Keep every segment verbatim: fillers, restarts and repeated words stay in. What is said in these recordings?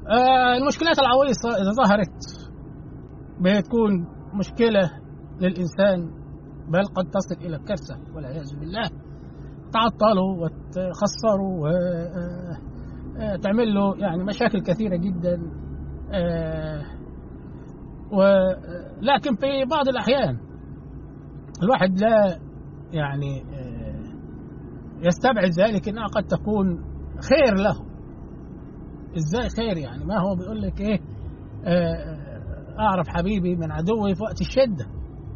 آه المشكلات العويصة إذا ظهرت بتكون مشكلة للإنسان، بل قد تصل إلى الكارثة والعياذ بالله، تعطله وتخسره وتعمل له يعني مشاكل كثيرة جدا. ولكن في بعض الأحيان الواحد لا يعني يستبعد ذلك إنها قد تكون خير له. إزاي خير؟ يعني ما هو بيقول لك إيه، أعرف حبيبي من عدوي في وقت الشدة.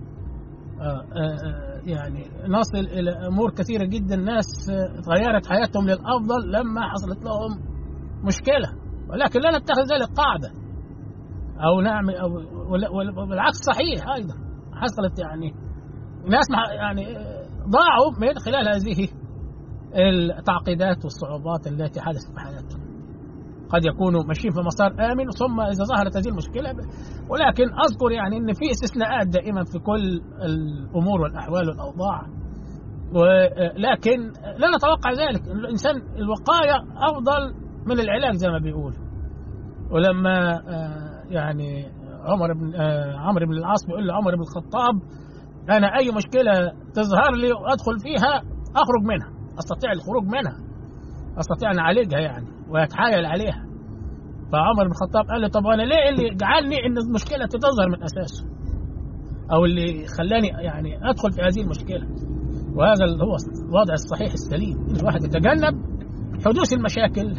يعني نصل إلى أمور كثيرة جدا، ناس تغيرت حياتهم للأفضل لما حصلت لهم مشكلة، ولكن لا نتخذ ذلك قاعدة أو نعمل أو والعكس صحيح أيضا. حصلت يعني ناس يعني ضاعوا من خلال هذه التعقيدات والصعوبات التي حدثت في حياتهم. قد يكونوا ماشيين في مسار آمن ثم إذا ظهرت هذه المشكلة، ولكن أذكر يعني أن في استثناءات دائما في كل الأمور والأحوال والأوضاع، ولكن لا نتوقع ذلك. الإنسان الوقاية أفضل من العلاج زي ما بيقول. ولما يعني عمر بن عمرو بن العاص بيقول لعمر بن الخطاب: أنا أي مشكلة تظهر لي وأدخل فيها أخرج منها، أستطيع الخروج منها، أستطيع أن أعالجها يعني ويتحايل عليها. فعمر بن الخطاب قال له: طب أنا ليه اللي جعلني إن المشكلة تظهر من أساسه، أو اللي خلاني يعني أدخل في هذه المشكلة؟ وهذا هو الوضع الصحيح السليم، إن الواحد يتجنب حدوث المشاكل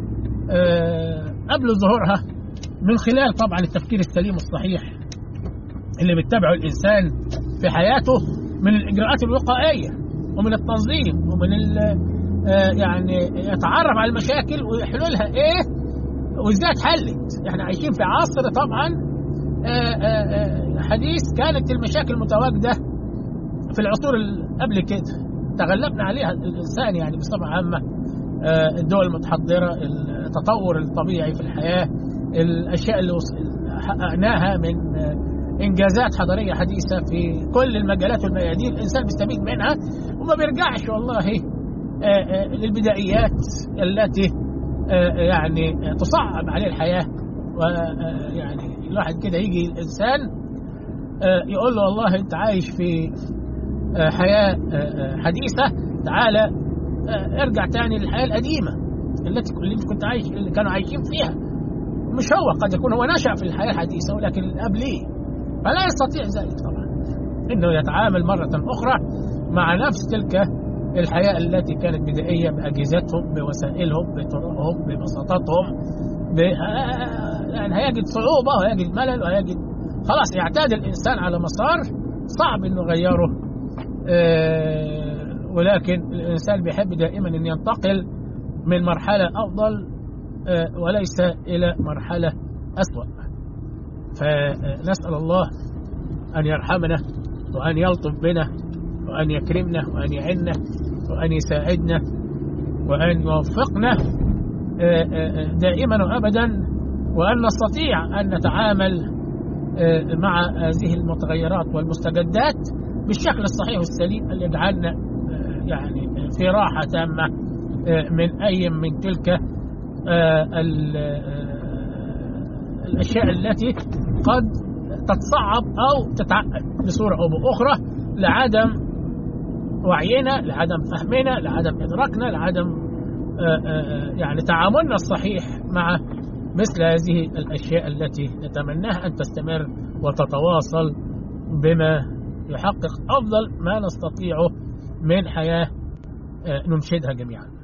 قبل ظهورها من خلال طبعا التفكير السليم الصحيح اللي بيتبعه الإنسان في حياته من الإجراءات الوقائية ومن التنظيم ومن يعني يتعرف على المشاكل وحلولها إيه وإزاي اتحلت. إحنا عايشين في عصر طبعا حديث، كانت المشاكل متواجدة في العصور قبل كده، تغلبنا عليها الإنسان يعني بصفة عامة. الدول المتحضرة، التطور الطبيعي في الحياة، الأشياء اللي حققناها من إنجازات حضارية حديثة في كل المجالات والميادين، الإنسان بيستفيد منها وما بيرجعش والله للبدائيات التي يعني تصعب عليه الحياة. ويعني الواحد كده يجي الإنسان يقول له: والله أنت عايش في حياة حديثة، تعالى ارجع تاني للحياة القديمة التي اللي انت كنت عايش اللي كانوا عايشين فيها. مش هو، قد يكون هو نشأ في الحياة الحديثة ولكن قبليه، فلا يستطيع ذلك طبعا انه يتعامل مرة أخرى مع نفس تلك الحياة التي كانت بدائية بأجهزتهم، بوسائلهم، بطرقهم، ببساطتهم. ب... يعني هيجد صعوبة وهيجد ملل وهيجد خلاص يعتاد الإنسان على مسار صعب انه يغيره. أه... ولكن الإنسان بيحب دائما أن ينتقل من مرحلة أفضل وليس إلى مرحلة أسوأ. فنسأل الله أن يرحمنا وأن يلطف بنا وأن يكرمنا وأن يعنا وأن يساعدنا وأن يوفقنا دائما وأبدا، وأن نستطيع أن نتعامل مع هذه المتغيرات والمستجدات بالشكل الصحيح والسليم اللي يجعلنا يعني في راحة تامة من أي من تلك الأشياء التي قد تتصعب أو تتعقد بصورة أو بأخرى لعدم وعينا، لعدم فهمنا، لعدم إدراكنا، لعدم يعني تعاملنا الصحيح مع مثل هذه الأشياء التي نتمناها أن تستمر وتتواصل بما يحقق أفضل ما نستطيعه من حياة ننشدها جميعا.